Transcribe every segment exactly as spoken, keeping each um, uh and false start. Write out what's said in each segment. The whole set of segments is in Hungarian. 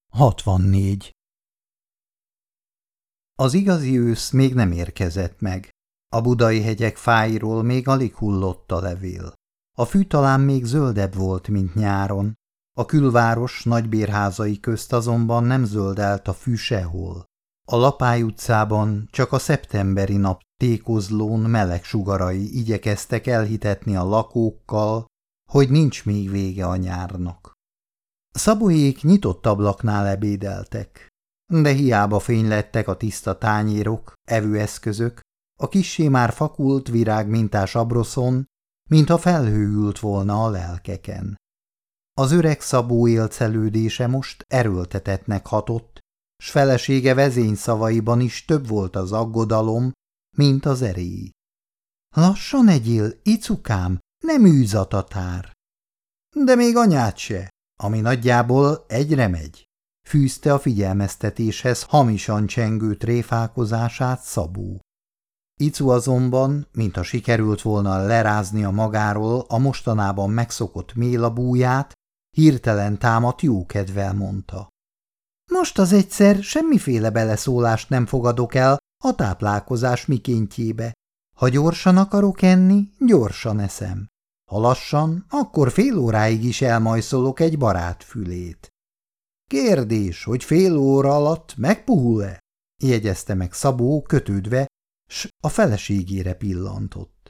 hatvannégy. Az igazi ősz még nem érkezett meg. A budai hegyek fáiról még alig hullott a levél. A fű talán még zöldebb volt, mint nyáron. A külváros nagybérházai közt azonban nem zöldelt a fű sehol. A Lapály utcában csak a szeptemberi nap tékozlón meleg sugarai igyekeztek elhitetni a lakókkal, hogy nincs még vége a nyárnak. Szabóék nyitott ablaknál ebédeltek, de hiába fénylettek a tiszta tányérok, evőeszközök, a kissé már fakult virágmintás abroszon, mintha felhő ült volna a lelkeken. Az öreg Szabó élcelődése most erőltetettnek hatott, s felesége vezényszavaiban is több volt az aggodalom, mint az erély. Lassan egyél, icukám, nem űz a tatár. De még anyád se, ami nagyjából egyre megy, fűzte a figyelmeztetéshez hamisan csengő tréfálkozását Szabó. Icu azonban, mintha sikerült volna leráznia magáról a mostanában megszokott mélabúját, hirtelen támadt jókedvel mondta. Most az egyszer semmiféle beleszólást nem fogadok el a táplálkozás mikéntjébe. Ha gyorsan akarok enni, gyorsan eszem. Ha lassan, akkor fél óráig is elmajszolok egy barát fülét. Kérdés, hogy fél óra alatt megpuhul-e? Jegyezte meg Szabó kötődve, s a feleségére pillantott.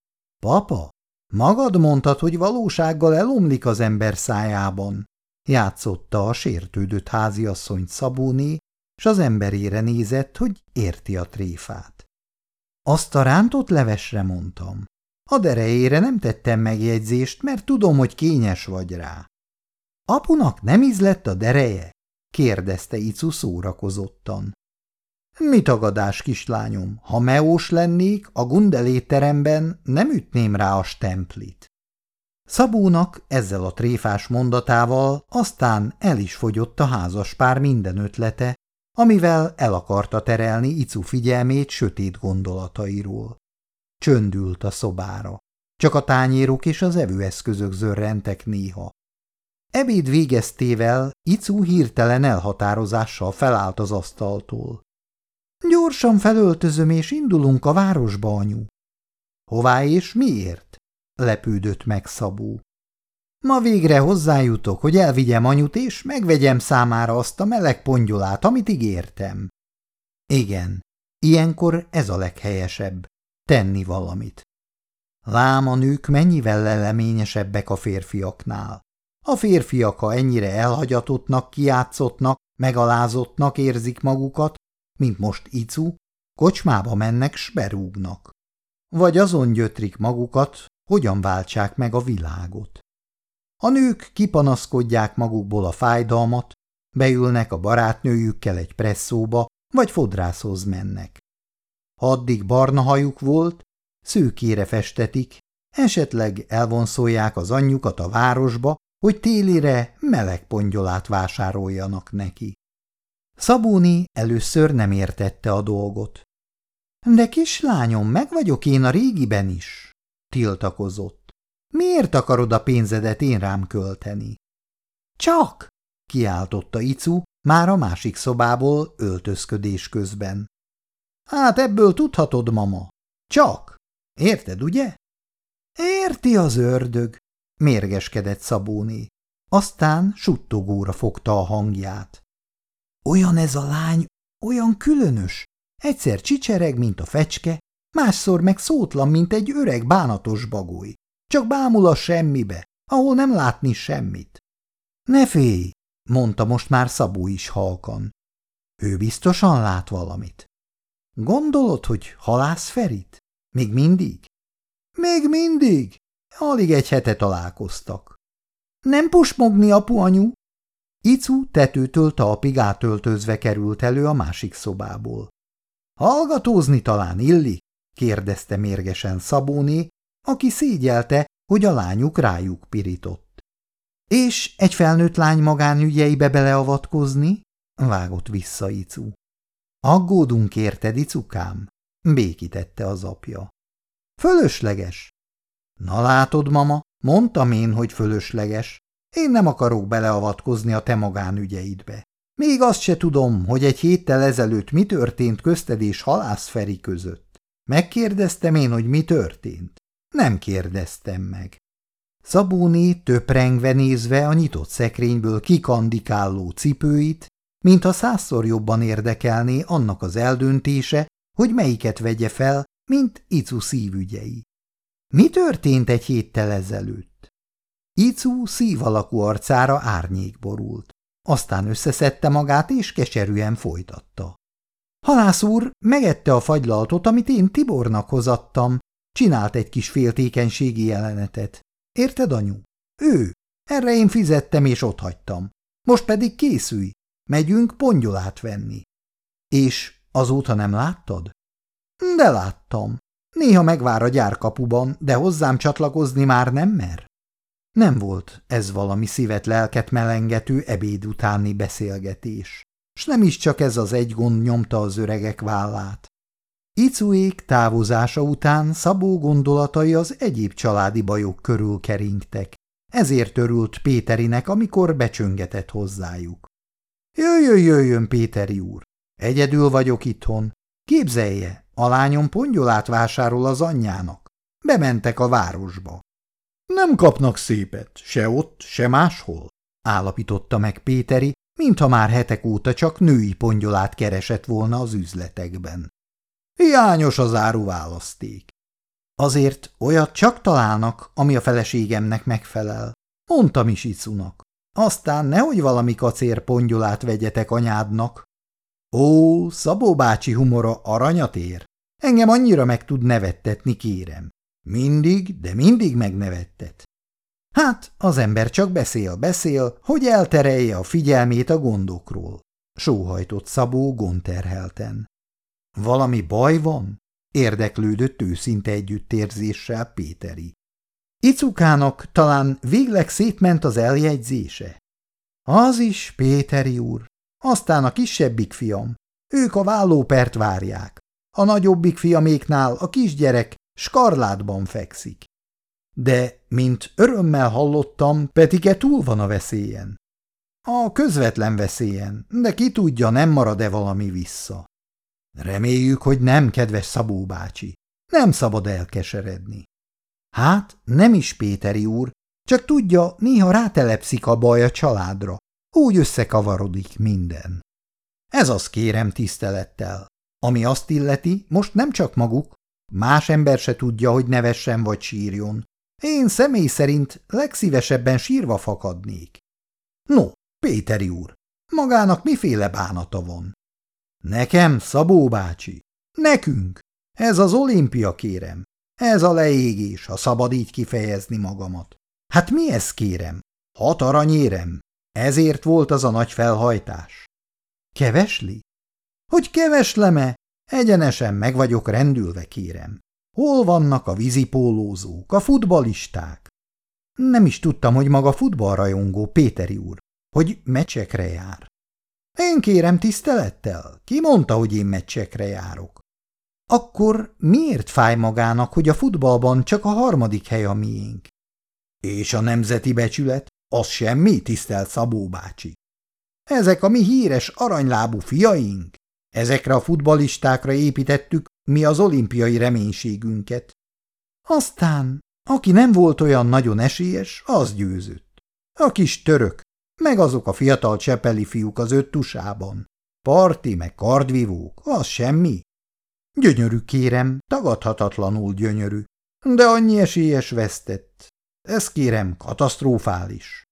Papa, magad mondtad, hogy valósággal elomlik az ember szájában, játszotta a sértődött háziasszonyt Szabóné, s az emberére nézett, hogy érti a tréfát. Azt a rántott levesre mondtam. A derejére nem tettem megjegyzést, mert tudom, hogy kényes vagy rá. Apunak nem ízlett a dereje? Kérdezte Icu szórakozottan. Mi tagadás, kislányom, ha meós lennék, a gundelétteremben nem ütném rá a stemplit. Szabónak ezzel a tréfás mondatával aztán el is fogyott a házaspár minden ötlete, amivel el akarta terelni Icu figyelmét sötét gondolatairól. Csöndült a szobára. Csak a tányérok és az evőeszközök zörrentek néha. Ebéd végeztével Icu hirtelen elhatározással felállt az asztaltól. Gyorsan felöltözöm és indulunk a városba, anyu. Hová és miért? Lepődött meg Szabó. Ma végre hozzájutok, hogy elvigyem anyut és megvegyem számára azt a meleg pongyolát, amit ígértem. Igen, ilyenkor ez a leghelyesebb. Tenni valamit. Lám a nők mennyivel leleményesebbek a férfiaknál. A férfiak, ha ennyire elhagyatottnak, kijátszottnak, megalázottnak érzik magukat, mint most Icu, kocsmába mennek s berúgnak. Vagy azon gyötrik magukat, hogyan váltsák meg a világot. A nők kipanaszkodják magukból a fájdalmat, beülnek a barátnőjükkel egy presszóba, vagy fodrászhoz mennek. Ha addig barna hajuk volt, szőkére festetik, esetleg elvonszolják az anyjukat a városba, hogy télire meleg pongyolát vásároljanak neki. Szabóné először nem értette a dolgot. De kislányom, meg vagyok én a régiben is, tiltakozott. Miért akarod a pénzedet én rám költeni? Csak, kiáltotta Icu már a másik szobából öltözködés közben. Hát ebből tudhatod, mama. Csak. Érted, ugye? Érti az ördög, mérgeskedett Szabóné. Aztán suttogóra fogta a hangját. Olyan ez a lány, olyan különös. Egyszer csicsereg, mint a fecske, másszor meg szótlan, mint egy öreg bánatos bagoly. Csak bámul a semmibe, ahol nem látni semmit. Ne félj, mondta most már Szabó is halkan. Ő biztosan lát valamit. Gondolod, hogy halász Ferit? Még mindig? Még mindig? Alig egy hete találkoztak. Nem pusmogni, apu anyu? Icu tetőtől talpig átöltözve került elő a másik szobából. Hallgatózni talán illik? Kérdezte mérgesen Szabóné, aki szégyelte, hogy a lányuk rájuk pirított. És egy felnőtt lány magánügyeibe beleavatkozni? Vágott vissza Icu. Aggódunk érted, Icukám? Békítette az apja. Fölösleges. Na látod, mama, mondtam én, hogy fölösleges. Én nem akarok beleavatkozni a te magánügyeidbe. Még azt se tudom, hogy egy héttel ezelőtt mi történt közted és Halász Feri között. Megkérdeztem én, hogy mi történt? Nem kérdeztem meg. Szabóné töprengve nézve a nyitott szekrényből kikandikáló cipőit, mintha százszor jobban érdekelné annak az eldöntése, hogy melyiket vegye fel, mint Icu szívügyei. Mi történt egy héttel ezelőtt? Icu szív alakú arcára árnyék borult. Aztán összeszedte magát, és keserűen folytatta. Halász úr megette a fagylaltot, amit én Tibornak hozattam. Csinált egy kis féltékenységi jelenetet. Érted, anyu? Ő. Erre én fizettem, és otthagytam. Most pedig készülj. Megyünk pongyolát venni. És azóta nem láttad? De láttam. Néha megvár a gyárkapuban, de hozzám csatlakozni már nem mer. Nem volt ez valami szívet-lelket melengető ebéd utáni beszélgetés, s nem is csak ez az egy gond nyomta az öregek vállát. Icuék távozása után Szabó gondolatai az egyéb családi bajok körül keringtek, ezért örült Péterinek, amikor becsöngetett hozzájuk. Jöjjön, jöjjön, Péteri úr! Egyedül vagyok itthon. Képzelje, a lányom pongyolát vásárol az anyjának. Bementek a városba. Nem kapnak szépet, se ott, se máshol, állapította meg Péteri, mintha már hetek óta csak női pongyolát keresett volna az üzletekben. Hiányos az áruválaszték. Azért olyat csak találnak, ami a feleségemnek megfelel, mondtam is Icunak. Aztán nehogy valami kacér pongyolát vegyetek anyádnak. Ó, Szabó bácsi humora aranyat ér. Engem annyira meg tud nevettetni, kérem. Mindig, de mindig megnevettet. Hát, az ember csak beszél, beszél, hogy elterelje a figyelmét a gondokról. Sóhajtott Szabó gondterhelten. Valami baj van? Érdeklődött őszinte együttérzéssel Péteri. Icukának talán végleg szétment az eljegyzése. Az is, Péteri úr. Aztán a kisebbik fiam. Ők a vállópert várják. A nagyobbik fiaméknál a kisgyerek skarlátban fekszik. De, mint örömmel hallottam, Petike túl van a veszélyen. A közvetlen veszélyen, de ki tudja, nem marad-e valami vissza. Reméljük, hogy nem, kedves Szabó bácsi. Nem szabad elkeseredni. Hát, nem is, Péteri úr, csak tudja, néha rátelepszik a baj a családra. Úgy összekavarodik minden. Ez az, kérem tisztelettel. Ami azt illeti, most nem csak maguk, más ember se tudja, hogy nevessen vagy sírjon. Én személy szerint legszívesebben sírva fakadnék. No, Péteri úr, magának miféle bánata van? Nekem, Szabó bácsi? Nekünk? Ez az olimpia, kérem. Ez a leégés, ha szabad így kifejezni magamat. Hát mi ez, kérem? Hat aranyérem. Ezért volt az a nagy felhajtás. Kevesli? Hogy kevesleme? Egyenesen meg vagyok rendülve, kérem. Hol vannak a vízipólózók, a futballisták? Nem is tudtam, hogy maga futballrajongó, Péteri úr, hogy meccsekre jár. Én kérem tisztelettel, ki mondta, hogy én meccsekre járok? Akkor miért fáj magának, hogy a futballban csak a harmadik hely a miénk? És a nemzeti becsület? Az semmi, tisztelt Szabó bácsi. Ezek a mi híres aranylábú fiaink? Ezekre a futballistákra építettük mi az olimpiai reménységünket. Aztán, aki nem volt olyan nagyon esélyes, az győzött. A kis török, meg azok a fiatal csepeli fiúk az öttusában. Parti meg kardvívók, az semmi. Gyönyörű, kérem, tagadhatatlanul gyönyörű, de annyi esélyes vesztett. Ez, kérem, katasztrofális.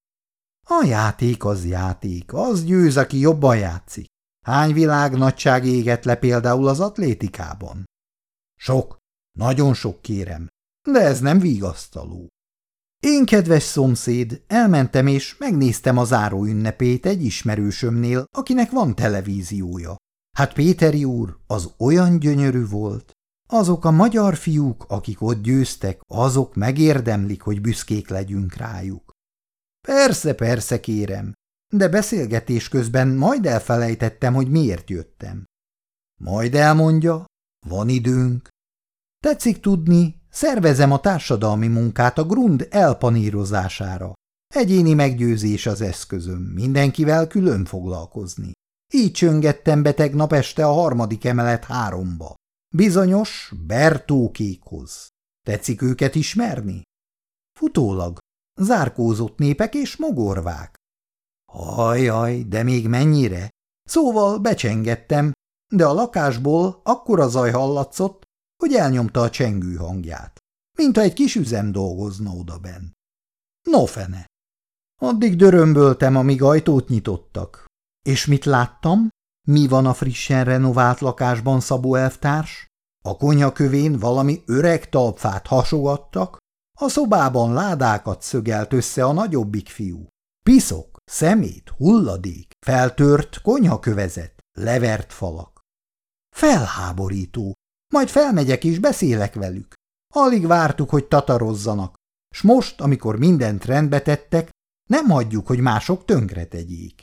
A játék az játék, az győz, aki jobban játszik. Hány világnagyság égett le például az atlétikában? Sok, nagyon sok, kérem, de ez nem vigasztaló. Én, kedves szomszéd, elmentem és megnéztem a záró ünnepét egy ismerősömnél, akinek van televíziója. Hát Péteri úr, az olyan gyönyörű volt. Azok a magyar fiúk, akik ott győztek, azok megérdemlik, hogy büszkék legyünk rájuk. Persze, persze, kérem, de beszélgetés közben majd elfelejtettem, hogy miért jöttem. Majd elmondja, van időnk. Tetszik tudni, szervezem a társadalmi munkát a grund elpanírozására. Egyéni meggyőzés az eszközöm, mindenkivel külön foglalkozni. Így csöngettem be tegnap este a harmadik emelet háromba. Bizonyos Bertókékhoz. Tetszik őket ismerni? Futólag. Zárkózott népek és mogorvák. Ajaj, de még mennyire? Szóval becsengettem, de a lakásból akkora zaj hallatszott, hogy elnyomta a csengő hangját, mintha egy kis üzem dolgozna odabenn. No fene! Addig dörömböltem, amíg ajtót nyitottak. És mit láttam? Mi van a frissen renovált lakásban, Szabó elvtárs? A konyhakövén valami öreg talpfát hasogattak, a szobában ládákat szögelt össze a nagyobbik fiú. Piszok, szemét, hulladék, feltört konyhakövezet, levert falak. Felháborító. Majd felmegyek és beszélek velük. Alig vártuk, hogy tatarozzanak, s most, amikor mindent rendbe tettek, nem hagyjuk, hogy mások tönkre tegyék.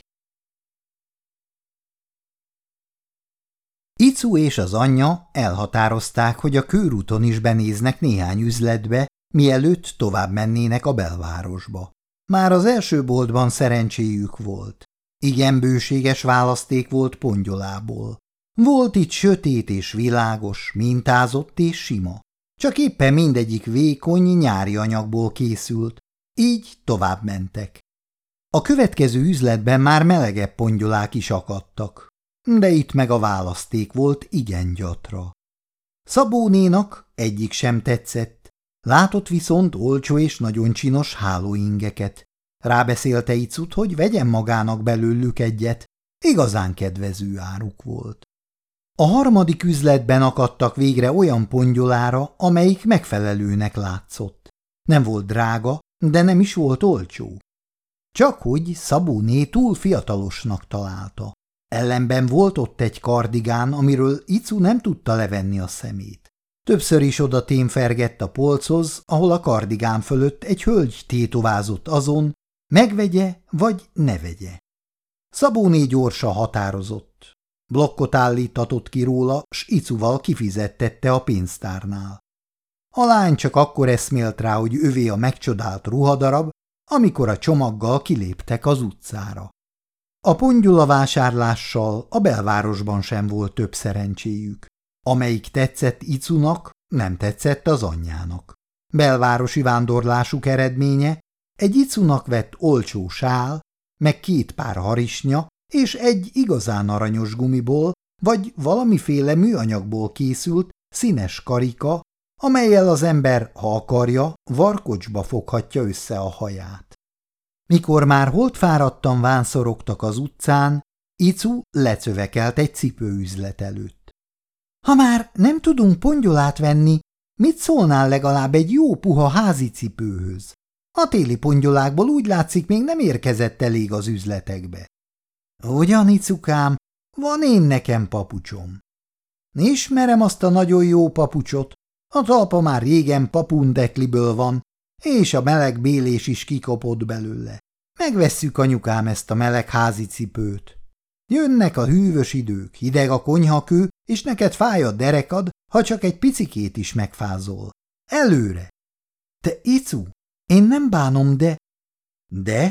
Icu és az anyja elhatározták, hogy a körúton is benéznek néhány üzletbe, mielőtt tovább mennének a belvárosba. Már az első boltban szerencséjük volt. Igen bőséges választék volt pongyolából. Volt itt sötét és világos, mintázott és sima. Csak éppen mindegyik vékony nyári anyagból készült, így tovább mentek. A következő üzletben már melegebb pongyolák is akadtak, de itt meg a választék volt igen gyatra. Szabónénak egyik sem tetszett, látott viszont olcsó és nagyon csinos hálóingeket. Rábeszélte Icut, hogy vegyen magának belőlük egyet, igazán kedvező áruk volt. A harmadik üzletben akadtak végre olyan pongyolára, amelyik megfelelőnek látszott. Nem volt drága, de nem is volt olcsó. Csakhogy Szabóné túl fiatalosnak találta. Ellenben volt ott egy kardigán, amiről Icu nem tudta levenni a szemét. Többször is oda témfergett a polchoz, ahol a kardigán fölött egy hölgy tétovázott azon, megvegye vagy ne vegye. Szabóné gyorsan határozott. Blokkot állítatott ki róla, s Icuval kifizettette a pénztárnál. A lány csak akkor eszmélt rá, hogy övé a megcsodált ruhadarab, amikor a csomaggal kiléptek az utcára. A pongyola vásárlással a belvárosban sem volt több szerencséjük. Amelyik tetszett Icunak, nem tetszett az anyjának. Belvárosi vándorlásuk eredménye egy Icunak vett olcsó sál, meg két pár harisnya és egy igazán aranyos gumiból vagy valamiféle műanyagból készült színes karika, amellyel az ember, ha akarja, varkocsba foghatja össze a haját. Mikor már holdfáradtan vánszorogtak az utcán, Icu lecövekelt egy cipőüzlet előtt. Ha már nem tudunk pongyolát venni, mit szólnál legalább egy jó puha házi cipőhöz? A téli pongyolákból úgy látszik, még nem érkezett elég az üzletekbe. Ugyan, Icukám, van én nekem papucsom. Ismerem azt a nagyon jó papucsot, a talpa már régen papundekliből van, és a meleg bélés is kikopott belőle. Megvesszük, anyukám, ezt a meleg házi cipőt. Jönnek a hűvös idők, hideg a konyhakő, és neked fáj a derekad, ha csak egy picikét is megfázol. Előre! Te, Icu, én nem bánom, de... De?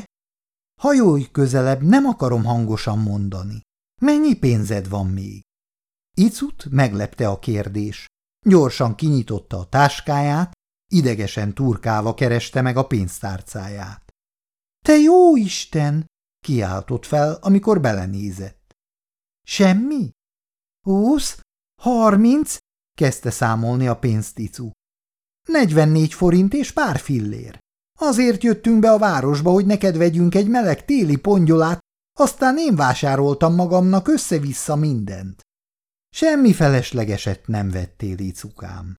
Hajolj közelebb, nem akarom hangosan mondani. Mennyi pénzed van még? Icut meglepte a kérdés. Gyorsan kinyitotta a táskáját, idegesen turkálva kereste meg a pénztárcáját. Te jó Isten! Kiáltott fel, amikor belenézett. Semmi? Húsz? Harminc? Kezdte számolni a pénzt Icu. Negyvennégy forint és pár fillér. Azért jöttünk be a városba, hogy neked vegyünk egy meleg téli pongyolát, aztán én vásároltam magamnak össze-vissza mindent. Semmi feleslegeset nem vettél, Icukám.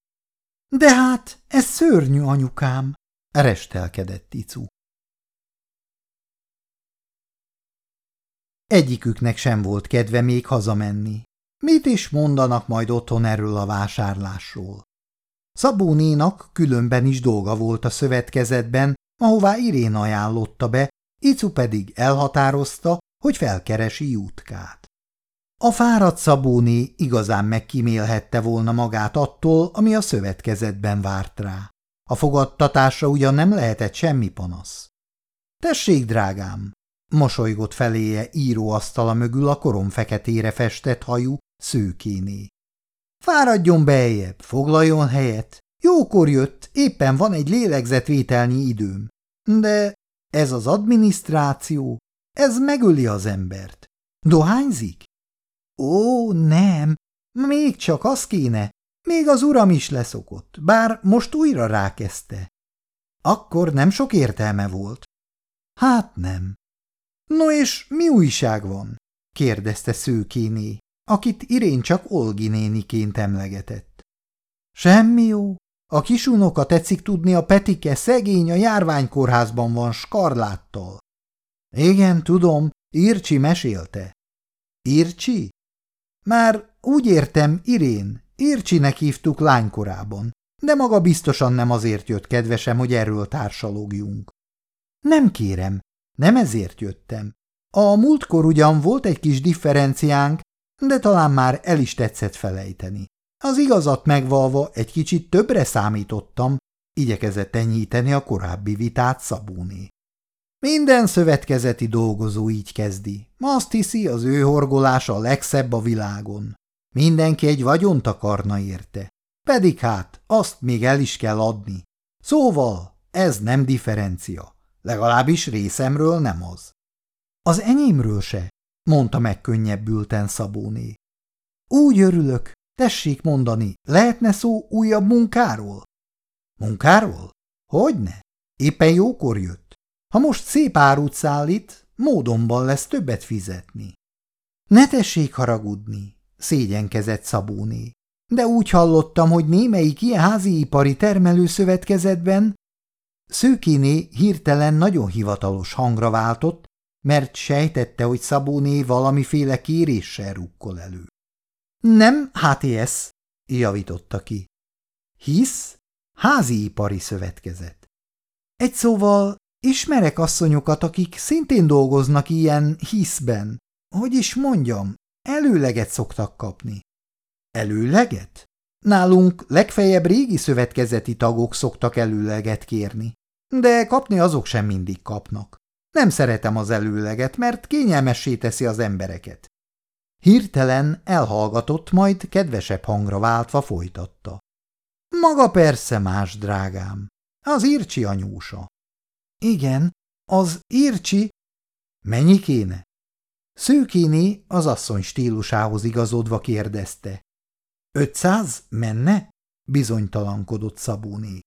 De hát, ez szörnyű, anyukám, restelkedett Icu. Egyiküknek sem volt kedve még hazamenni. Mit is mondanak majd otthon erről a vásárlásról? Szabónénak különben is dolga volt a szövetkezetben, ahová Irén ajánlotta be, Icu pedig elhatározta, hogy felkeresi Jutkát. A fáradt Szabóné igazán megkímélhette volna magát attól, ami a szövetkezetben várt rá. A fogadtatásra ugyan nem lehetett semmi panasz. Tessék, drágám! Mosolygott feléje íróasztala mögül a korom feketére festett hajú Szőkéné. Fáradjon beljebb, foglaljon helyet. Jókor jött, éppen van egy lélegzetvételnyi időm. De ez az adminisztráció, ez megöli az embert. Dohányzik? Ó, nem, még csak az kéne. Még az uram is leszokott, bár most újra rákezdte. Akkor nem sok értelme volt. Hát nem. No és mi újság van? Kérdezte Szőkéné, akit Irén csak Olgi néniként emlegetett. Semmi jó. A kisunoka tetszik tudni, a Petike szegény a járványkórházban van skarláttal. Igen, tudom, Ircsi mesélte. Ircsi? Már úgy értem, Irén, Ircsinek hívtuk lánykorában, de maga biztosan nem azért jött, kedvesem, hogy erről társalogjunk. Nem kérem, nem ezért jöttem. A múltkor ugyan volt egy kis differenciánk, de talán már el is tetszett felejteni. Az igazat megvalva egy kicsit többre számítottam, igyekezett enyhíteni a korábbi vitát Szabóné. Minden szövetkezeti dolgozó így kezdi. Azt hiszi, az ő horgolása a legszebb a világon. Mindenki egy vagyont akarna érte. Pedig hát, azt még el is kell adni. Szóval, ez nem differencia. Legalábbis részemről nem az. Az enyémről se, mondta megkönnyebbülten Szabóné. Úgy örülök, tessék mondani, lehetne szó újabb munkáról? Munkáról? Hogyne? Éppen jókor jött. Ha most szép árut szállít, módonban lesz többet fizetni. Ne tessék haragudni, szégyenkezett Szabóné. De úgy hallottam, hogy némelyik ilyen háziipari termelőszövetkezetben... Szőkéné hirtelen nagyon hivatalos hangra váltott, mert sejtette, hogy Szabóné valamiféle kéréssel rukkol elő. Nem há té es, javította ki. Hisz? Háziipari szövetkezet. Egy szóval ismerek asszonyokat, akik szintén dolgoznak ilyen hiszben. Hogy is mondjam, előleget szoktak kapni. Előleget? Nálunk legfeljebb régi szövetkezeti tagok szoktak előleget kérni, de kapni azok sem mindig kapnak. Nem szeretem az előleget, mert kényelmessé teszi az embereket. Hirtelen elhallgatott, majd kedvesebb hangra váltva folytatta. Maga persze más, drágám. Az Ircsi anyósa. Igen, az Ircsi... Mennyi kéne? Szőkéné az asszony stílusához igazodva kérdezte. Ötszáz menne? Bizonytalankodott Szabóné.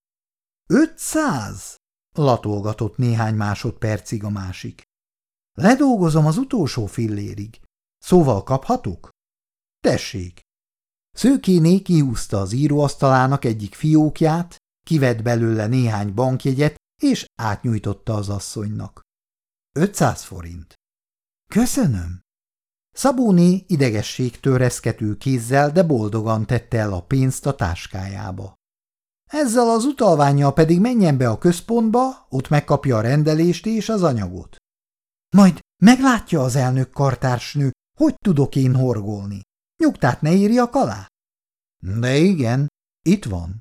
Ötszáz? Latolgatott néhány másodpercig a másik. Ledolgozom az utolsó fillérig. Szóval kaphatok? Tessék. Szőkéné kihúzta az íróasztalának egyik fiókját, kivett belőle néhány bankjegyet, és átnyújtotta az asszonynak. Ötszáz forint. Köszönöm. Szabóné idegességtől reszkető kézzel, de boldogan tette el a pénzt a táskájába. Ezzel az utalvánnyal pedig menjen be a központba, ott megkapja a rendelést és az anyagot. Majd meglátja az elnök kartársnő, hogy tudok én horgolni. Nyugtát ne írjak alá? De igen, itt van.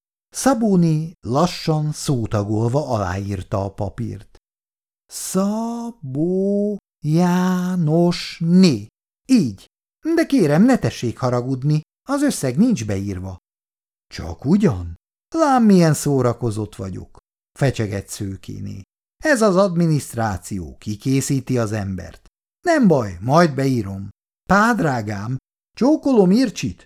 Szabóné lassan szótagolva aláírta a papírt. Szabó Jánosné. Így. De kérem, ne tessék haragudni, az összeg nincs beírva. Csak ugyan? Lám, milyen szórakozott vagyok, fecsegett Szőkéné. Ez az adminisztráció, kikészíti az embert. Nem baj, majd beírom. Pá, drágám, csókolom Ircsit.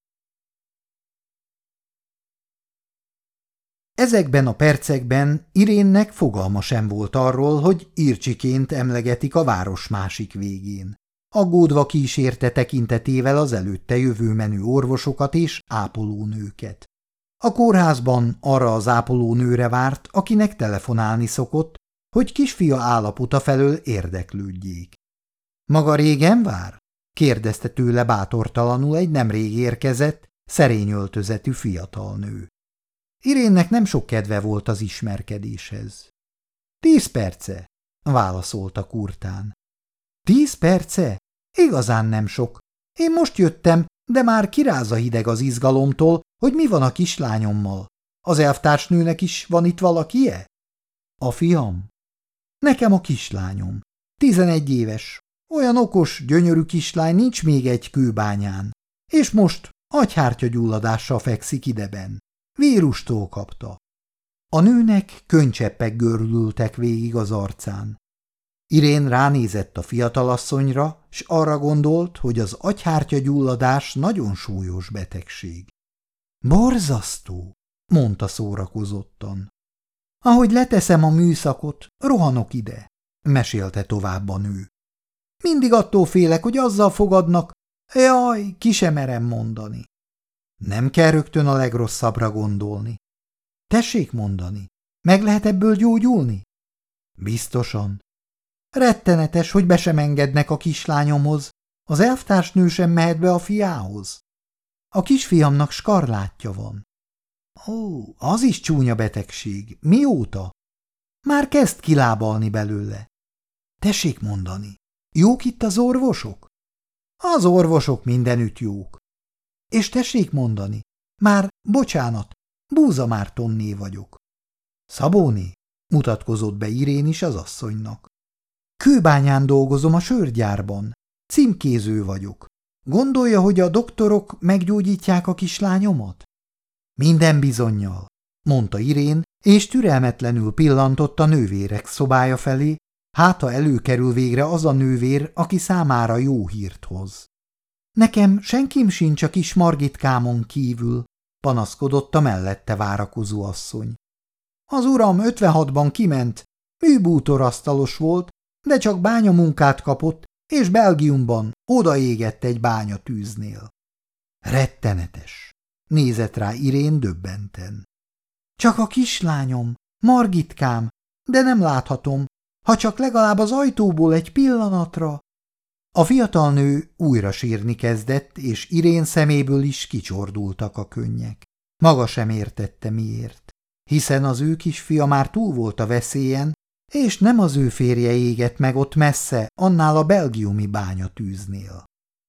Ezekben a percekben Irénnek fogalma sem volt arról, hogy Ircsiként emlegetik a város másik végén. Aggódva kísérte tekintetével az előtte jövő menő orvosokat és ápolónőket. A kórházban arra az ápolónőre várt, akinek telefonálni szokott, hogy kisfia állapota felől érdeklődjék. Maga régen vár? Kérdezte tőle bátortalanul egy nemrég érkezett, szerény öltözetű fiatal nő. Irénnek nem sok kedve volt az ismerkedéshez. Tíz perce, válaszolta kurtán. Tíz perce? Igazán nem sok. Én most jöttem, de már kiráz a hideg az izgalomtól, hogy mi van a kislányommal. Az elvtársnőnek is van itt valakie? A fiam? Nekem a kislányom. Tizenegy éves. Olyan okos, gyönyörű kislány nincs még egy kőbányán. És most agyhártyagyulladással fekszik ideben. Vírustól kapta. A nőnek könycseppek gördültek végig az arcán. Irén ránézett a fiatalasszonyra, s arra gondolt, hogy az agyhártyagyulladás nagyon súlyos betegség. Borzasztó, mondta szórakozottan. Ahogy leteszem a műszakot, rohanok ide, mesélte tovább a nő. Mindig attól félek, hogy azzal fogadnak, jaj, ki sem merem mondani. Nem kell rögtön a legrosszabbra gondolni. Tessék mondani, meg lehet ebből gyógyulni? Biztosan. Rettenetes, hogy be sem engednek a kislányomhoz, az elvtársnő sem mehet be a fiához. A kisfiamnak skarlátja van. Ó, az is csúnya betegség. Mióta? Már kezd kilábalni belőle. Tessék mondani, jók itt az orvosok? Az orvosok mindenütt jók. És tessék mondani, már, bocsánat, Búza Mártonné vagyok. Szabóné, mutatkozott be Irén is az asszonynak. Kőbányán dolgozom a sörgyárban. Címkéző vagyok. Gondolja, hogy a doktorok meggyógyítják a kislányomat? Minden bizonnyal, mondta Irén, és türelmetlenül pillantott a nővérek szobája felé, hát ha előkerül végre az a nővér, aki számára jó hírt hoz. Nekem senkim sincs a kis Margitkámon kívül, panaszkodott a mellette várakozó asszony. Az uram ötvenhatban kiment, műbútorasztalos volt, de csak bányamunkát kapott, és Belgiumban odaégett egy bányatűznél. Rettenetes, nézett rá Irén döbbenten. Csak a kislányom, Margitkám, de nem láthatom, ha csak legalább az ajtóból egy pillanatra. A fiatal nő újra sírni kezdett, és Irén szeméből is kicsordultak a könnyek. Maga sem értette miért, hiszen az ő kisfia már túl volt a veszélyen, és nem az ő férje égett meg ott messze, annál a belgiumi bányatűznél.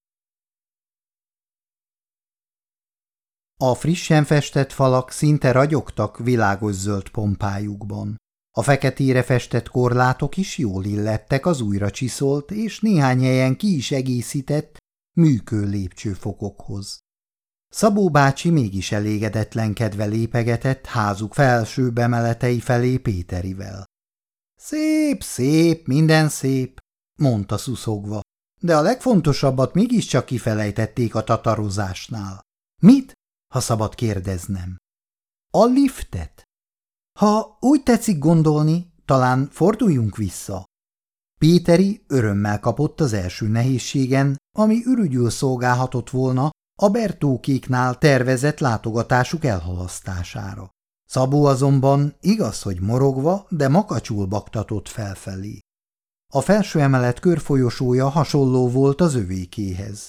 A frissen festett falak szinte ragyogtak világos zöld pompájukban. A feketére festett korlátok is jól illettek az újra csiszolt és néhány helyen ki is egészített műkő lépcsőfokokhoz. Szabó bácsi mégis elégedetlenkedve lépegetett házuk felső emeletei felé Péterivel. Szép, szép, minden szép, mondta szuszogva, de a legfontosabbat mégiscsak kifelejtették a tatarozásnál. Mit, ha szabad kérdeznem? A liftet? Ha úgy tetszik gondolni, talán forduljunk vissza. Péteri örömmel kapott az első nehézségen, ami ürügyül szolgálhatott volna a Bertókéknál tervezett látogatásuk elhalasztására. Szabó azonban igaz, hogy morogva, de makacsul baktatott felfelé. A felső emelet körfolyosója hasonló volt az övékéhez.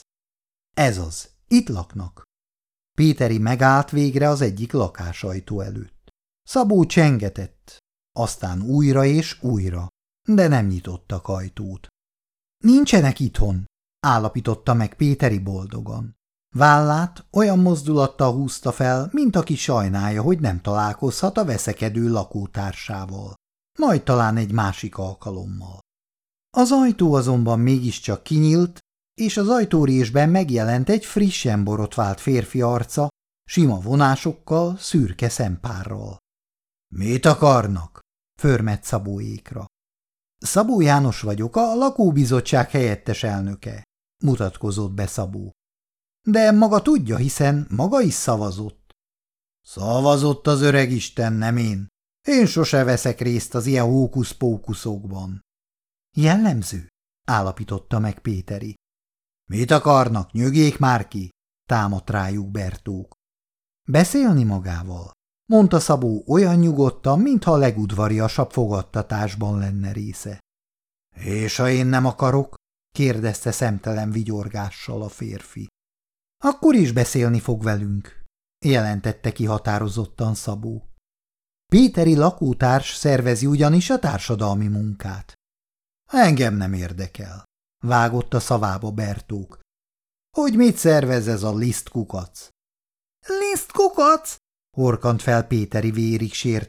Ez az, itt laknak. Péteri megállt végre az egyik lakásajtó előtt. Szabó csengetett, aztán újra és újra, de nem nyitottak ajtót. Nincsenek itthon, állapította meg Péteri boldogan. Vállát olyan mozdulattal húzta fel, mint aki sajnálja, hogy nem találkozhat a veszekedő lakótársával. Majd talán egy másik alkalommal. Az ajtó azonban mégiscsak kinyílt, és az ajtórésben megjelent egy frissen borotvált férfi arca, sima vonásokkal, szürke szempárral. – Mit akarnak? – förmett Szabóékra. – Szabó János vagyok, a lakóbizottság helyettes elnöke – mutatkozott be Szabó. – De maga tudja, hiszen maga is szavazott. – Szavazott az öreg isten, nem én. Én sose veszek részt az ilyen hókusz-pókuszokban. – Jellemző – állapította meg Péteri. – Mit akarnak, nyögjék már ki! – támadt rájuk Bertók. – Beszélni magával? – mondta Szabó olyan nyugodtan, mintha a legudvariasabb fogadtatásban lenne része. – És ha én nem akarok? – kérdezte szemtelen vigyorgással a férfi. – Akkor is beszélni fog velünk – jelentette ki határozottan Szabó. Péteri lakótárs szervezi ugyanis a társadalmi munkát. – Engem nem érdekel – vágott a szavába Bertók. – Hogy mit szervez ez a lisztkukac? – Lisztkukac? – horkant fel Péteri vérig sértve,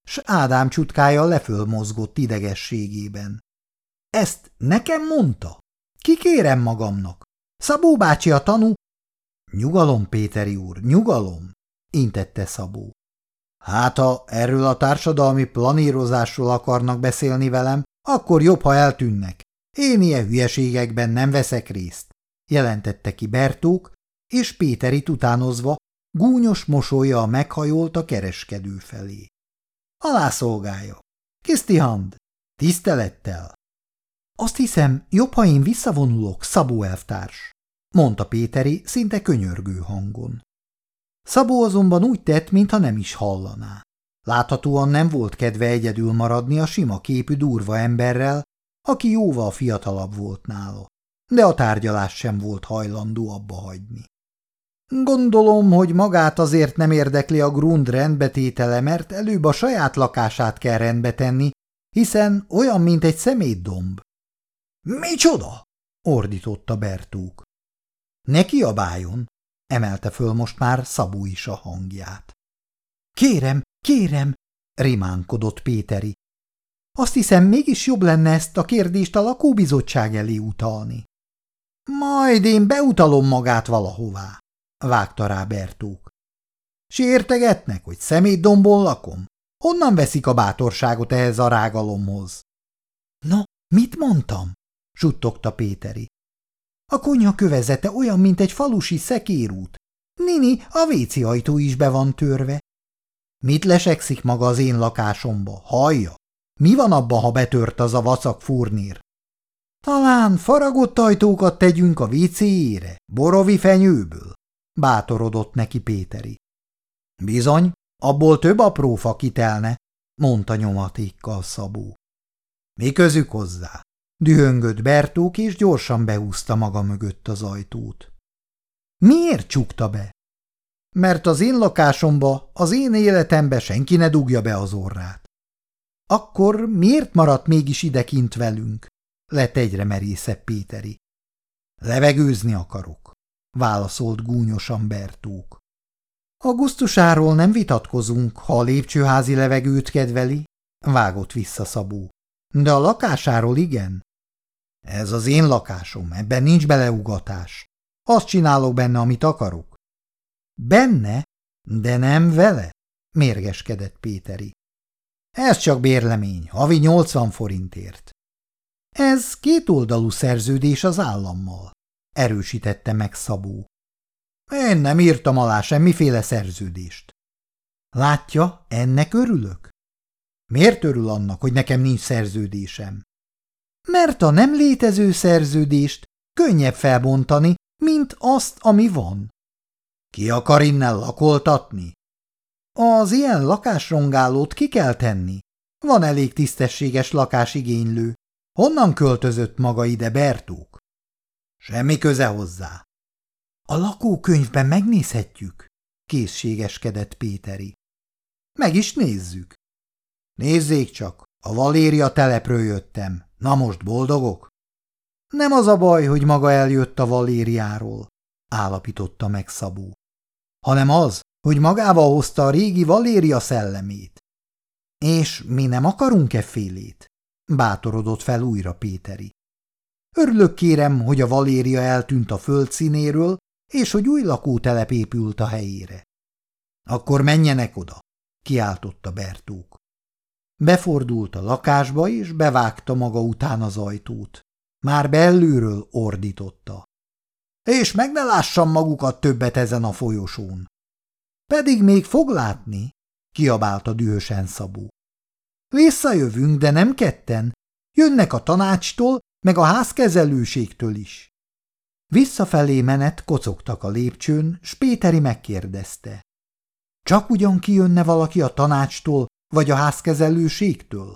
s Ádám csutkája lefölmozgott idegességében. Ezt nekem mondta? Kikérem magamnak. Szabó bácsi a tanú. Nyugalom, Péteri úr, nyugalom, intette Szabó. Hát, ha erről a társadalmi planírozásról akarnak beszélni velem, akkor jobb, ha eltűnnek. Én ilyen hülyeségekben nem veszek részt, jelentette ki Bertók, és Péterit utánozva gúnyos mosolya meghajolt a kereskedő felé. Alá szolgálja. Kiszti hand, tisztelettel. Azt hiszem, jobb, ha én visszavonulok, Szabó elvtárs, mondta Péteri szinte könyörgő hangon. Szabó azonban úgy tett, mintha nem is hallaná. Láthatóan nem volt kedve egyedül maradni a sima képű durva emberrel, aki jóval fiatalabb volt nála, de a tárgyalás sem volt hajlandó abba hagyni. Gondolom, hogy magát azért nem érdekli a grund rendbetétele, mert előbb a saját lakását kell rendbe tenni, hiszen olyan, mint egy szemétdomb. Micsoda? Ordította Bertók. Ne kiabáljon, emelte föl most már Szabó is a hangját. Kérem, kérem, rimánkodott Péteri. Azt hiszem, mégis jobb lenne ezt a kérdést a lakóbizottság elé utalni. Majd én beutalom magát valahová, vágta rá Bertók. Sértegetnek, hogy szemétdombon lakom? Honnan veszik a bátorságot ehhez a rágalomhoz? No, mit mondtam? Suttogta Péteri. A konyha kövezete olyan, mint egy falusi szekérút. Nini, a vécé ajtó is be van törve. Mit lesekszik maga az én lakásomba? Hallja? Mi van abban, ha betört az a vacak furnír? Talán faragott ajtókat tegyünk a vécéjére, borovi fenyőből, bátorodott neki Péteri. Bizony, abból több apró fa kitelne, mondta nyomatékkal Szabó. Mi közük hozzá? Dühöngött Bertók, és gyorsan behúzta maga mögött az ajtót. Miért csukta be? Mert az én lakásomba, az én életembe senki ne dugja be az orrát. Akkor miért maradt mégis idekint velünk? Lett egyre merészebb Péteri. Levegőzni akarok, válaszolt gúnyosan Bertók. A gusztusáról nem vitatkozunk, ha a lépcsőházi levegőt kedveli, vágott vissza Szabó. De a lakásáról igen. Ez az én lakásom, ebben nincs beleugatás. Azt csinálok benne, amit akarok. Benne? De nem vele? Mérgeskedett Péteri. Ez csak bérlemény, havi nyolcvan forintért. Ez kétoldalú szerződés az állammal, erősítette meg Szabó. Én nem írtam alá semmiféle szerződést. Látja, ennek örülök? Miért örül annak, hogy nekem nincs szerződésem? Mert a nem létező szerződést könnyebb felbontani, mint azt, ami van. Ki akar innen lakoltatni? Az ilyen lakásrongálót ki kell tenni. Van elég tisztességes lakásigénylő. Honnan költözött maga ide, Bertók? Semmi köze hozzá. A lakókönyvben megnézhetjük, készségeskedett Péteri. Meg is nézzük. Nézzék csak, a Valéria telepről jöttem. Na most boldogok? Nem az a baj, hogy maga eljött a Valériáról, állapította meg Szabó, hanem az, hogy magával hozta a régi Valéria szellemét. És mi nem akarunk-e félét? Bátorodott fel újra Péteri. Örülök kérem, hogy a Valéria eltűnt a föld színéről, és hogy új lakótelep épült a helyére. Akkor menjenek oda, kiáltotta Bertók. Befordult a lakásba, és bevágta maga után az ajtót. Már belülről ordította. És meg ne lássam magukat többet ezen a folyosón. Pedig még fog látni, kiabálta dühösen Szabó. Visszajövünk, de nem ketten. Jönnek a tanácstól, meg a házkezelőségtől is. Visszafelé menet kocogtak a lépcsőn, s Péteri megkérdezte. Csak ugyan kijönne valaki a tanácstól, vagy a házkezelőségtől?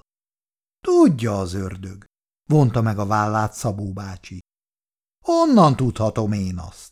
Tudja az ördög, vonta meg a vállát Szabó bácsi. Honnan tudhatom én azt?